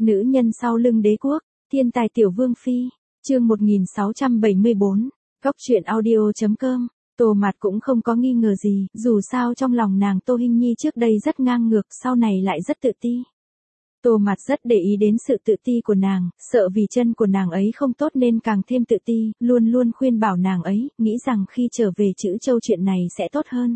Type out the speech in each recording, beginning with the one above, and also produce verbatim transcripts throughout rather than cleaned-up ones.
Nữ nhân sau lưng đế quốc, thiên tài tiểu vương phi, chương một nghìn sáu trăm bảy mươi tư, góc truyện audio chấm com. Tô Mạt cũng không có nghi ngờ gì, dù sao trong lòng nàng Tô Hinh Nhi trước đây rất ngang ngược, sau này lại rất tự ti. Tô Mạt rất để ý đến sự tự ti của nàng, sợ vì chân của nàng ấy không tốt nên càng thêm tự ti, luôn luôn khuyên bảo nàng ấy, nghĩ rằng khi trở về Trữ Châu chuyện này sẽ tốt hơn.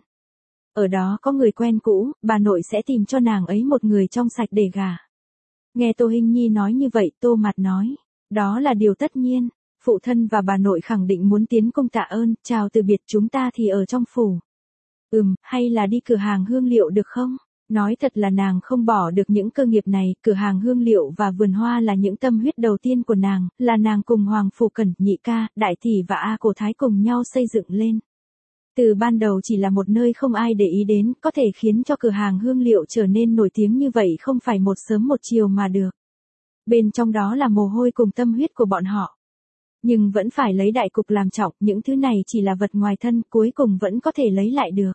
Ở đó có người quen cũ, bà nội sẽ tìm cho nàng ấy một người trong sạch để gả. Nghe Tô Hinh Nhi nói như vậy, Tô Mạt nói, đó là điều tất nhiên, phụ thân và bà nội khẳng định muốn tiến công tạ ơn, chào từ biệt, chúng ta thì ở trong phủ. Ừm, hay là đi cửa hàng hương liệu được không? Nói thật là nàng không bỏ được những cơ nghiệp này, cửa hàng hương liệu và vườn hoa là những tâm huyết đầu tiên của nàng, là nàng cùng Hoàng Phủ Cẩn, Nhị Ca, Đại Tỷ và A Cổ Thái cùng nhau xây dựng lên. Từ ban đầu chỉ là một nơi không ai để ý đến, có thể khiến cho cửa hàng hương liệu trở nên nổi tiếng như vậy không phải một sớm một chiều mà được. Bên trong đó là mồ hôi cùng tâm huyết của bọn họ. Nhưng vẫn phải lấy đại cục làm trọng, những thứ này chỉ là vật ngoài thân, cuối cùng vẫn có thể lấy lại được.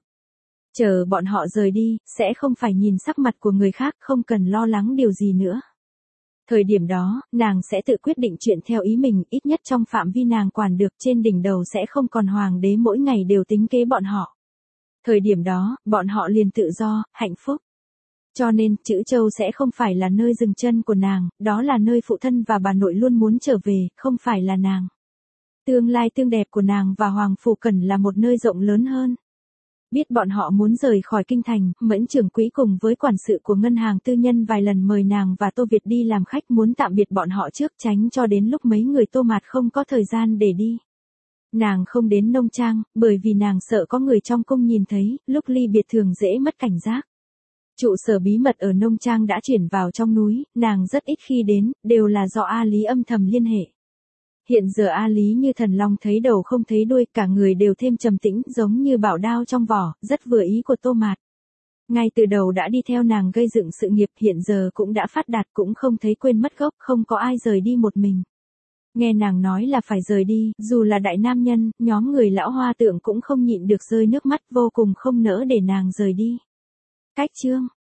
Chờ bọn họ rời đi, sẽ không phải nhìn sắc mặt của người khác, không cần lo lắng điều gì nữa. Thời điểm đó, nàng sẽ tự quyết định chuyện theo ý mình, ít nhất trong phạm vi nàng quản được, trên đỉnh đầu sẽ không còn hoàng đế mỗi ngày đều tính kế bọn họ. Thời điểm đó, bọn họ liền tự do, hạnh phúc. Cho nên, Trữ Châu sẽ không phải là nơi dừng chân của nàng, đó là nơi phụ thân và bà nội luôn muốn trở về, không phải là nàng. Tương lai tương đẹp của nàng và Hoàng Phủ Cẩn là một nơi rộng lớn hơn. Biết bọn họ muốn rời khỏi kinh thành, Mẫn trưởng quỹ cùng với quản sự của ngân hàng tư nhân vài lần mời nàng và Tô Việt đi làm khách, muốn tạm biệt bọn họ trước, tránh cho đến lúc mấy người Tô Mạt không có thời gian để đi. Nàng không đến nông trang, bởi vì nàng sợ có người trong cung nhìn thấy, lúc ly biệt thường dễ mất cảnh giác. Trụ sở bí mật ở nông trang đã chuyển vào trong núi, nàng rất ít khi đến, đều là do A Lý âm thầm liên hệ. Hiện giờ A Lý như thần long thấy đầu không thấy đuôi, cả người đều thêm trầm tĩnh, giống như bảo đao trong vỏ, rất vừa ý của Tô Mạt. Ngay từ đầu đã đi theo nàng gây dựng sự nghiệp, hiện giờ cũng đã phát đạt, cũng không thấy quên mất gốc, không có ai rời đi một mình. Nghe nàng nói là phải rời đi, dù là đại nam nhân, nhóm người lão hoa tượng cũng không nhịn được rơi nước mắt, vô cùng không nỡ để nàng rời đi. Cách chương